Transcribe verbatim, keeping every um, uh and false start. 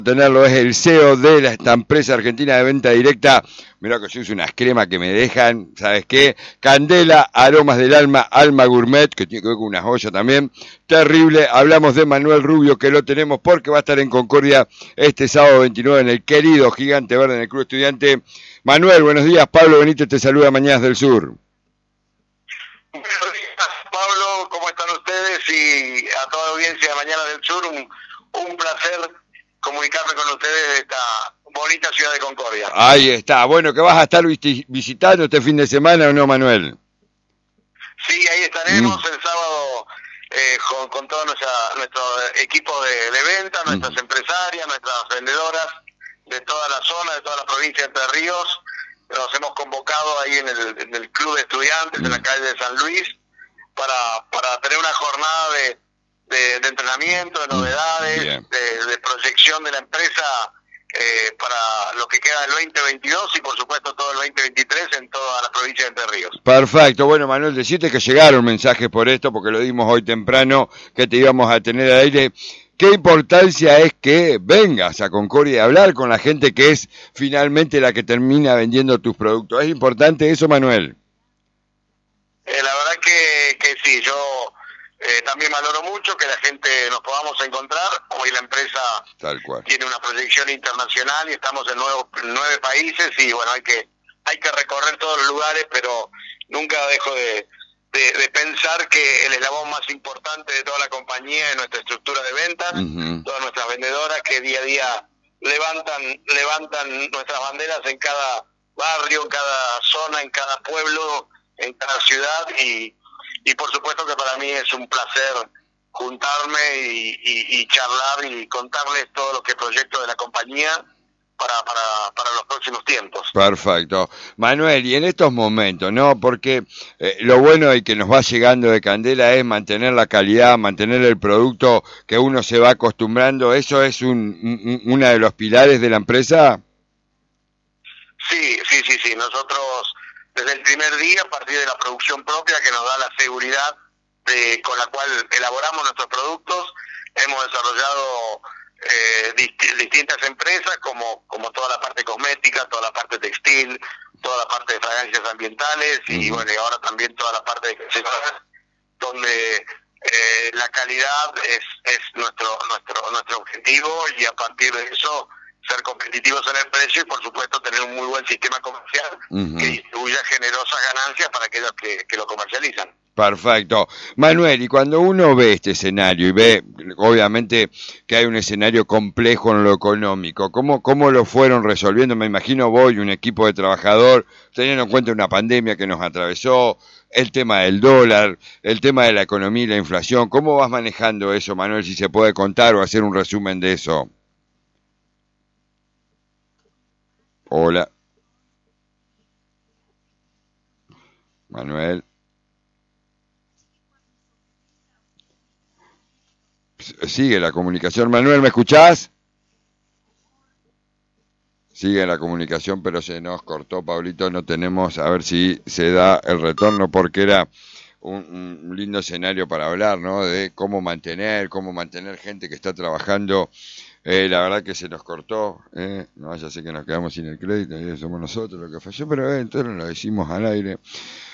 Tenerlo es el C E O de la, esta empresa argentina de venta directa. Mirá que yo uso unas cremas que me dejan, ¿sabes qué? Candela, aromas del alma, alma gourmet, que tiene que ver con una joya también. Terrible. Hablamos de Manuel Rubio, que lo tenemos porque va a estar en Concordia este sábado veintinueve en el querido Gigante Verde en el Club Estudiante. Manuel, buenos días. Pablo Benítez te saluda, Mañanas del Sur. Buenos días, Pablo. ¿Cómo están ustedes? Y a toda la audiencia de Mañanas del Sur, un, un placer comunicarme con ustedes de esta bonita ciudad de Concordia. Ahí está. Bueno, que vas a estar visitando este fin de semana, ¿o no, Manuel? Sí, ahí estaremos mm. el sábado eh, con, con todo nuestra, nuestro equipo de, de venta, nuestras mm. empresarias, nuestras vendedoras de toda la zona, de toda la provincia de Entre Ríos. Nos hemos convocado ahí en el, en el Club de Estudiantes, mm. en la calle de San Luis, para, para tener una jornada de De, de entrenamiento, de novedades, de, de proyección de la empresa eh, para lo que queda del veinte veintidós y por supuesto todo el veinte veintitrés en toda la provincia de Entre Ríos. Perfecto. Bueno, Manuel, decirte que llegaron mensajes por esto, porque lo dimos hoy temprano, que te íbamos a tener al aire. ¿Qué importancia es que vengas a Concordia a hablar con la gente que es finalmente la que termina vendiendo tus productos? ¿Es importante eso, Manuel? Eh, la verdad que, que sí, yo... Eh, también valoro mucho que la gente nos podamos encontrar. Hoy la empresa Tal cual. tiene una proyección internacional y estamos en nuevo, nueve países y bueno, hay que hay que recorrer todos los lugares, pero nunca dejo de, de, de pensar que el eslabón más importante de toda la compañía es nuestra estructura de ventas, uh-huh. todas nuestras vendedoras que día a día levantan levantan nuestras banderas en cada barrio, en cada zona, en cada pueblo, en cada ciudad y Y por supuesto que para mí es un placer juntarme y, y, y charlar y contarles todo lo que proyecto de la compañía para, para, para los próximos tiempos. Perfecto. Manuel, y en estos momentos, ¿no? Porque eh, lo bueno y que nos va llegando de Candela es mantener la calidad, mantener el producto que uno se va acostumbrando. ¿Eso es un, un uno de los pilares de la empresa? Sí, sí, sí, sí. Nosotros... Desde el primer día, a partir de la producción propia que nos da la seguridad de, con la cual elaboramos nuestros productos, hemos desarrollado eh, dist- distintas empresas como, como toda la parte cosmética, toda la parte textil, toda la parte de fragancias ambientales y bueno, y ahora también toda la parte de accesorios, donde eh, la calidad es, es nuestro, nuestro, nuestro objetivo y a partir de eso ser competitivos en el precio y por supuesto tener un muy buen sistema comercial uh-huh. que distribuya generosas ganancias para aquellos que, que lo comercializan. Perfecto. Manuel, y cuando uno ve este escenario y ve obviamente que hay un escenario complejo en lo económico, ¿cómo, cómo lo fueron resolviendo? Me imagino vos y un equipo de trabajador, teniendo en cuenta una pandemia que nos atravesó, el tema del dólar, el tema de la economía y la inflación, ¿cómo vas manejando eso, Manuel, si se puede contar o hacer un resumen de eso? Hola. Manuel. Sigue la comunicación. Manuel, ¿me escuchás? Sigue la comunicación, pero se nos cortó, Pablito. No tenemos, a ver si se da el retorno, porque era un, un lindo escenario para hablar, ¿no? De cómo mantener, cómo mantener gente que está trabajando. Eh, la verdad que se nos cortó, eh, no vaya a ser que nos quedamos sin el crédito, y somos nosotros lo que falló, pero eh, entonces lo decimos al aire.